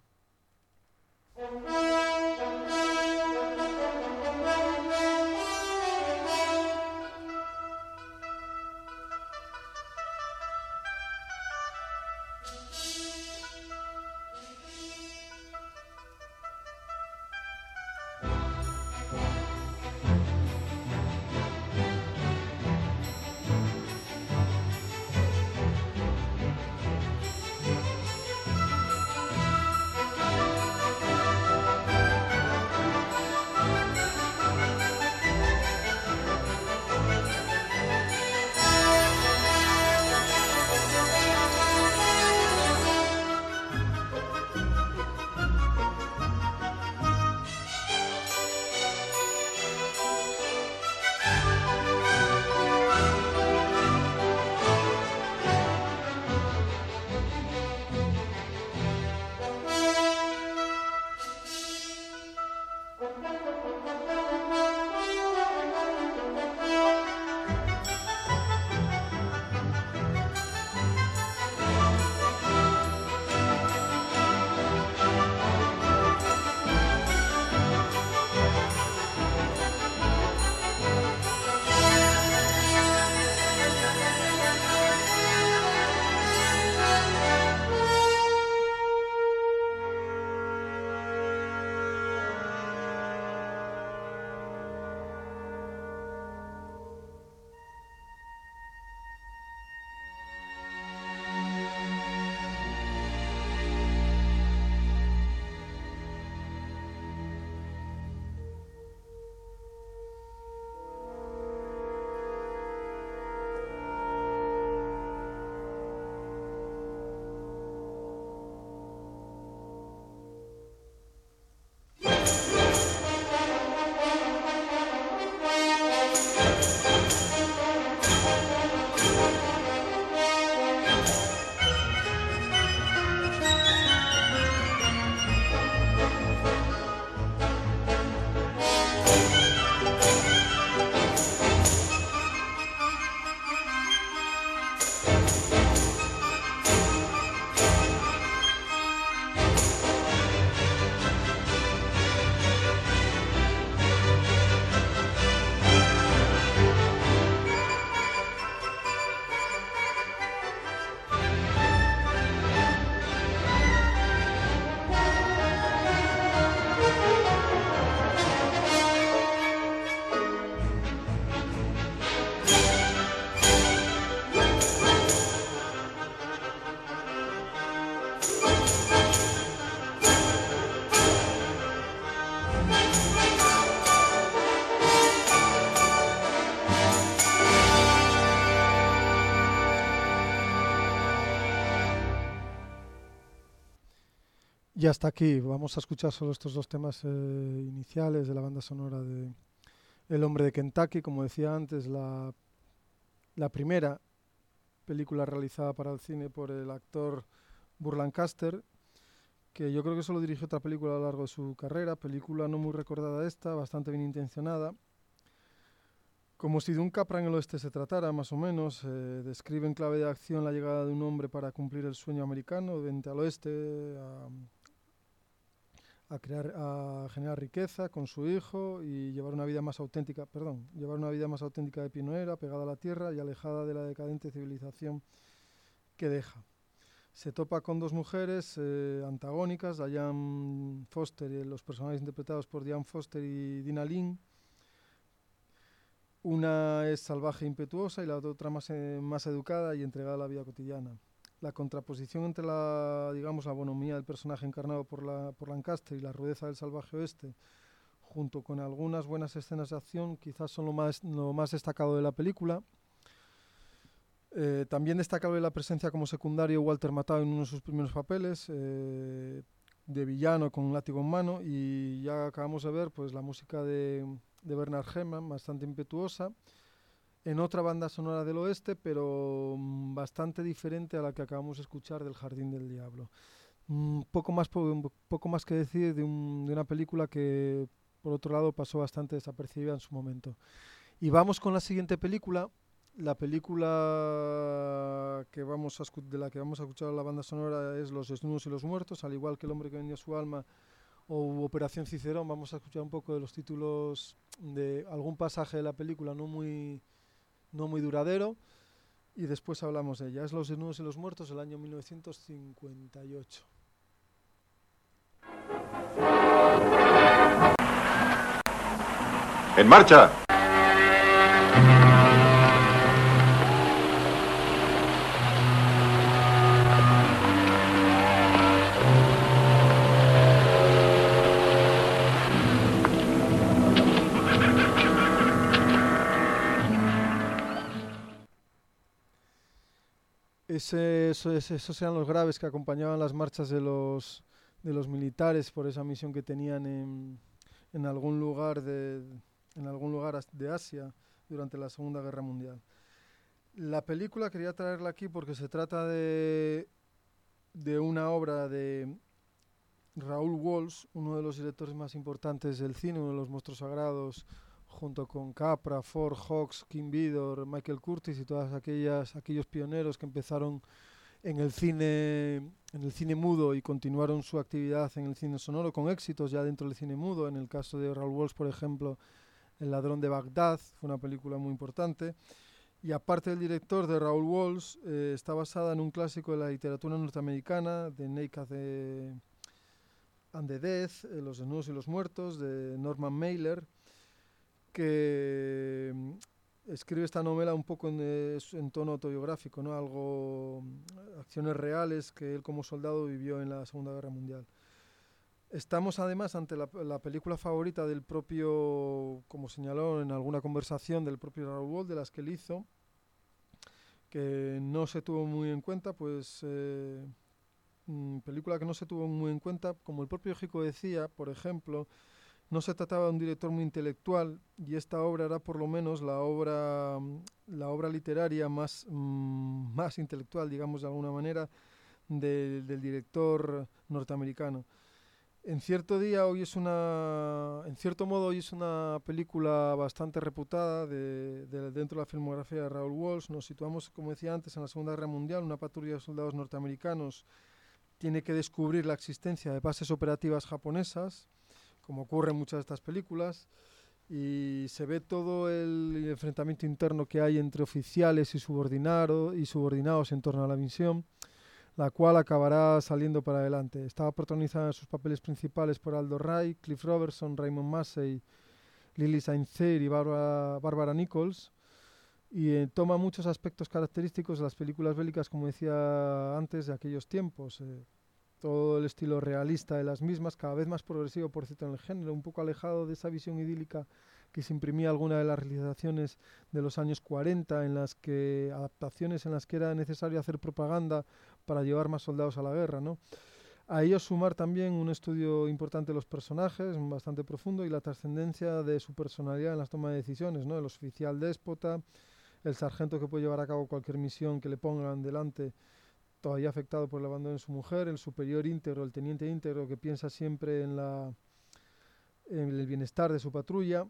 Y hasta aquí, vamos a escuchar solo estos dos temas eh, iniciales de la banda sonora de El hombre de Kentucky. Como decía antes, la, la primera película realizada para el cine por el actor Burt Lancaster, que yo creo que solo dirigió otra película a lo largo de su carrera, película no muy recordada esta, bastante bien intencionada. Como si de un Capra en el oeste se tratara, más o menos, eh, describe en clave de acción la llegada de un hombre para cumplir el sueño americano, vente al oeste, a, a, crear, a generar riqueza con su hijo y llevar una vida más auténtica, perdón, llevar una vida más auténtica de pioneera, pegada a la tierra y alejada de la decadente civilización que deja. se topa con dos mujeres eh, antagónicas, Diane Foster, y los personajes interpretados por Diane Foster y Dina Lynn. Una es salvaje e impetuosa y la otra más, eh, más educada y entregada a la vida cotidiana. La contraposición entre la, digamos, la bonomía del personaje encarnado por, la, por Lancaster y la rudeza del salvaje oeste, junto con algunas buenas escenas de acción, quizás son lo más, lo más destacado de la película. Eh, también destacable la presencia como secundario Walter Matthau en uno de sus primeros papeles, eh, de villano con un látigo en mano, y ya acabamos de ver pues la música de, de Bernard Herrmann, bastante impetuosa, en otra banda sonora del oeste, pero mm, bastante diferente a la que acabamos de escuchar del Jardín del Diablo. Mm, poco más, po poco más que decir de, un, de una película que, por otro lado, pasó bastante desapercibida en su momento. Y vamos con la siguiente película. La película que vamos a de la que vamos a escuchar la banda sonora es Los desnudos y los muertos, al igual que El hombre que vendió su alma o Operación Cicerón. Vamos a escuchar un poco de los títulos de algún pasaje de la película no muy, no muy duradero, y después hablamos de ella. Es Los desnudos y los muertos, del año mil novecientos cincuenta y ocho. ¡En marcha! Ese, eso, ese, esos eran los graves que acompañaban las marchas de los, de los militares por esa misión que tenían en, en, algún lugar de, en algún lugar de Asia durante la Segunda Guerra Mundial. La película quería traerla aquí porque se trata de, de una obra de Raoul Walsh, uno de los directores más importantes del cine, uno de los monstruos sagrados, junto con Capra, Ford, Hawks, Kim Vidor, Michael Curtis y todas aquellas aquellos pioneros que empezaron en el cine en el cine mudo y continuaron su actividad en el cine sonoro con éxitos ya dentro del cine mudo. En el caso de Raoul Walsh, por ejemplo, El ladrón de Bagdad fue una película muy importante. Y aparte del director de Raoul Walsh, eh, está basada en un clásico de la literatura norteamericana, The Naked and the Dead, eh, Los desnudos y los muertos, de Norman Mailer, que mm, escribe esta novela un poco en, eh, en tono autobiográfico, ¿no? Algo, acciones reales que él como soldado vivió en la Segunda Guerra Mundial. Estamos además ante la, la película favorita del propio, como señaló en alguna conversación, del propio Raoul Walsh, de las que él hizo, que no se tuvo muy en cuenta, pues eh, película que no se tuvo muy en cuenta, como el propio Hico decía, por ejemplo. No se trataba de un director muy intelectual, y esta obra era por lo menos la obra, la obra literaria más, mmm, más intelectual, digamos de alguna manera, de, del director norteamericano. En cierto día hoy es una, en cierto modo hoy es una película bastante reputada de, de, dentro de la filmografía de Raoul Walsh. Nos situamos, como decía antes, en la Segunda Guerra Mundial. Una patrulla de soldados norteamericanos tiene que descubrir la existencia de bases operativas japonesas, como ocurre en muchas de estas películas, y se ve todo el enfrentamiento interno que hay entre oficiales y, subordinado, y subordinados en torno a la misión, la cual acabará saliendo para adelante. Estaba protagonizada en sus papeles principales por Aldo Ray, Cliff Robertson, Raymond Massey, Lily Saint-Cyr y Barbara, Barbara Nichols, y eh, toma muchos aspectos característicos de las películas bélicas, como decía antes, de aquellos tiempos. Eh, todo el estilo realista de las mismas, cada vez más progresivo, por cierto, en el género, un poco alejado de esa visión idílica que se imprimía alguna de las realizaciones de los años cuarenta, en las que adaptaciones en las que era necesario hacer propaganda para llevar más soldados a la guerra, ¿no? A ello sumar también un estudio importante de los personajes, bastante profundo, y la trascendencia de su personalidad en las tomas de decisiones, ¿no? El oficial déspota, el sargento que puede llevar a cabo cualquier misión que le pongan delante, todavía afectado por el abandono de su mujer, el superior íntegro, el teniente íntegro que piensa siempre en, la, en el bienestar de su patrulla.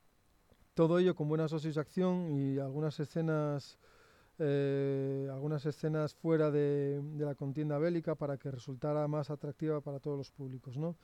Todo ello con buenas dosis de acción y algunas escenas, eh, algunas escenas fuera de, de la contienda bélica para que resultara más atractiva para todos los públicos, ¿no?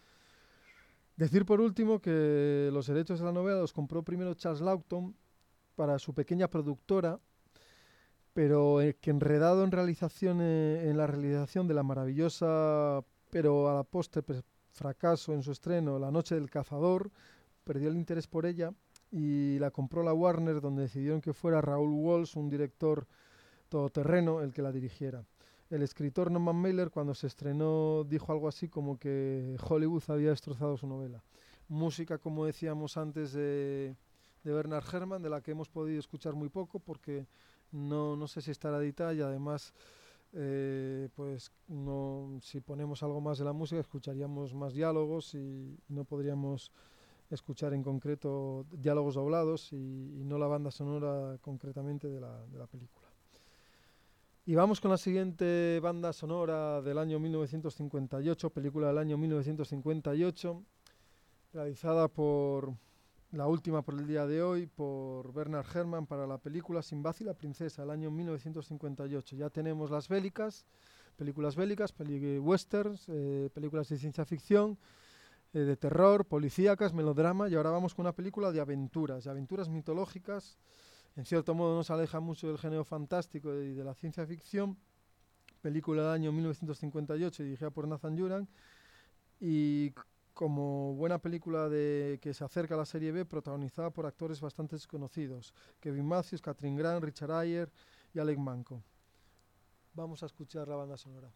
Decir por último que los derechos de la novela los compró primero Charles Laughton para su pequeña productora, pero eh, que enredado en realización eh, en la realización de la maravillosa, pero a la postre pues, fracaso en su estreno, La noche del cazador, perdió el interés por ella y la compró la Warner, donde decidieron que fuera Raúl Walsh, un director todoterreno, el que la dirigiera. El escritor Norman Mailer, cuando se estrenó, dijo algo así como que Hollywood había destrozado su novela. Música, como decíamos antes, de, de Bernard Herrmann, de la que hemos podido escuchar muy poco, porque no, no sé si estará editada y además, eh, pues no, si ponemos algo más de la música, escucharíamos más diálogos y no podríamos escuchar en concreto diálogos doblados y, y no la banda sonora concretamente de la, de la película. Y vamos con la siguiente banda sonora del año mil novecientos cincuenta y ocho, película del año mil novecientos cincuenta y ocho, realizada por, la última por el día de hoy, por Bernard Herrmann para la película Sinbad y la princesa, del año mil novecientos cincuenta y ocho. Ya tenemos las bélicas, películas bélicas, peli westerns, eh, películas de ciencia ficción, eh, de terror, policíacas, melodrama, y ahora vamos con una película de aventuras, de aventuras mitológicas. En cierto modo no se aleja mucho del género fantástico y de la ciencia ficción. Película del año mil novecientos cincuenta y ocho, dirigida por Nathan Juran, y como buena película de que se acerca a la serie B, protagonizada por actores bastante desconocidos: Kevin Matthews, Kathryn Grant, Richard Ayer y Alec Manco. Vamos a escuchar la banda sonora.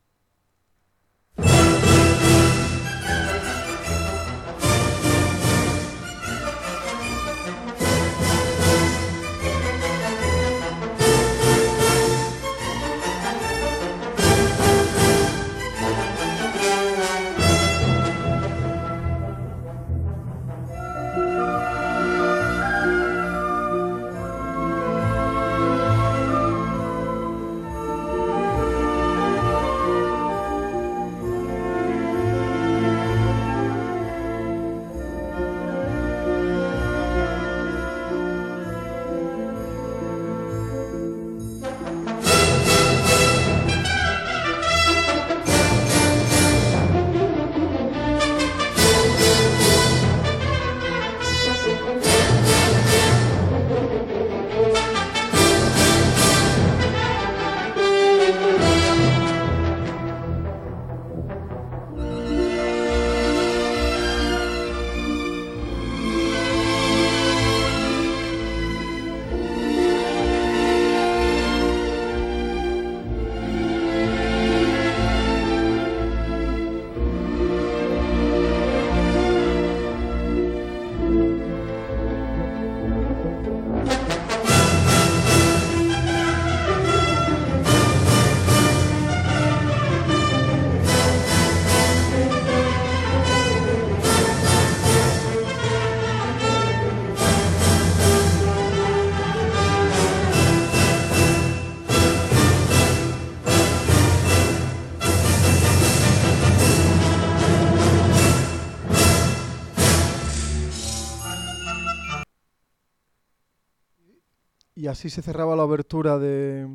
Y así se cerraba la obertura de,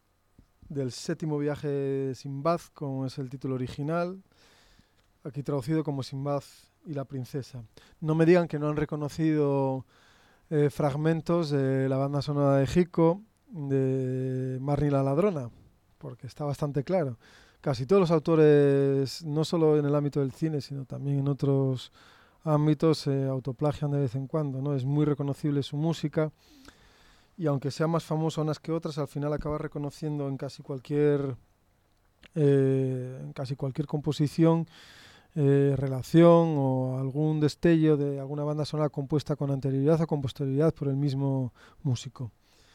del séptimo viaje de Sinbad, como es el título original, aquí traducido como Sinbad y la princesa. No me digan que no han reconocido eh, fragmentos de la banda sonora de Hiko, de Marnie la ladrona, porque está bastante claro. Casi todos los autores, no solo en el ámbito del cine, sino también en otros ámbitos, se eh, autoplagian de vez en cuando, ¿no? Es muy reconocible su música. Y aunque sea más famosa unas que otras, al final acaba reconociendo en casi cualquier eh, en casi cualquier composición, eh, relación o algún destello de alguna banda sonora compuesta con anterioridad o con posterioridad por el mismo músico.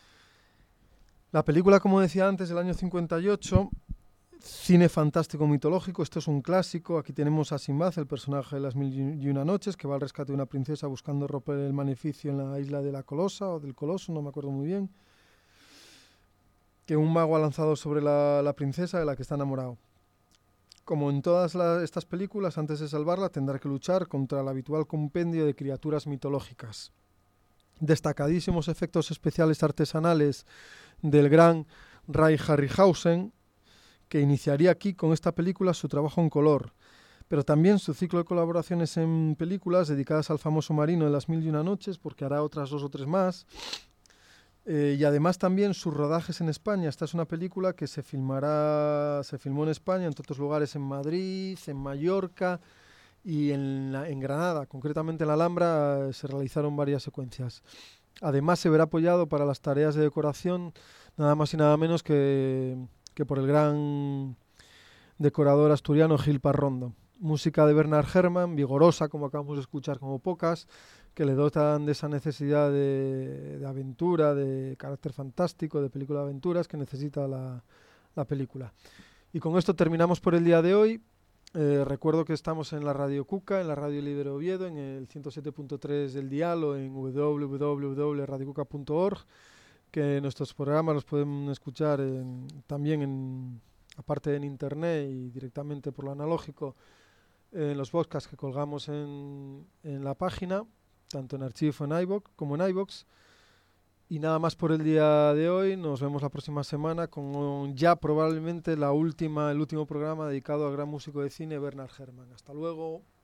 La película, como decía antes, del año cincuenta y ocho, cine fantástico mitológico. Esto es un clásico. Aquí tenemos a Sinbad, el personaje de las mil y una noches, que va al rescate de una princesa buscando romper el maleficio en la isla de la Colosa o del Coloso, no me acuerdo muy bien, que un mago ha lanzado sobre la, la princesa de la que está enamorado. Como en todas la, estas películas, antes de salvarla tendrá que luchar contra el habitual compendio de criaturas mitológicas. Destacadísimos efectos especiales artesanales del gran Ray Harryhausen, que iniciaría aquí con esta película su trabajo en color, pero también su ciclo de colaboraciones en películas dedicadas al famoso marino de las mil y una noches, porque hará otras dos o tres más, Eh, y además también sus rodajes en España. Esta es una película que se filmará, se filmó en España, entre otros lugares en Madrid, en Mallorca y en, la, en Granada. Concretamente en la Alhambra eh, se realizaron varias secuencias. Además se verá apoyado para las tareas de decoración nada más y nada menos que, que por el gran decorador asturiano Gil Parrondo. Música de Bernard Herrmann, vigorosa, como acabamos de escuchar, como pocas, que le dotan de esa necesidad de, de aventura, de carácter fantástico, de película de aventuras que necesita la, la película. Y con esto terminamos por el día de hoy. Eh, recuerdo que estamos en la Radio Cuca, en la Radio Libre Oviedo, en el ciento siete punto tres del dial o en w w w punto radio cuca punto org, que nuestros programas los pueden escuchar en, también, en, aparte en internet y directamente por lo analógico, en los podcasts que colgamos en, en la página, tanto en archivo en iVoox como en iVoox. Y nada más por el día de hoy. Nos vemos la próxima semana con ya probablemente la última, el último programa dedicado al gran músico de cine Bernard Herrmann. Hasta luego.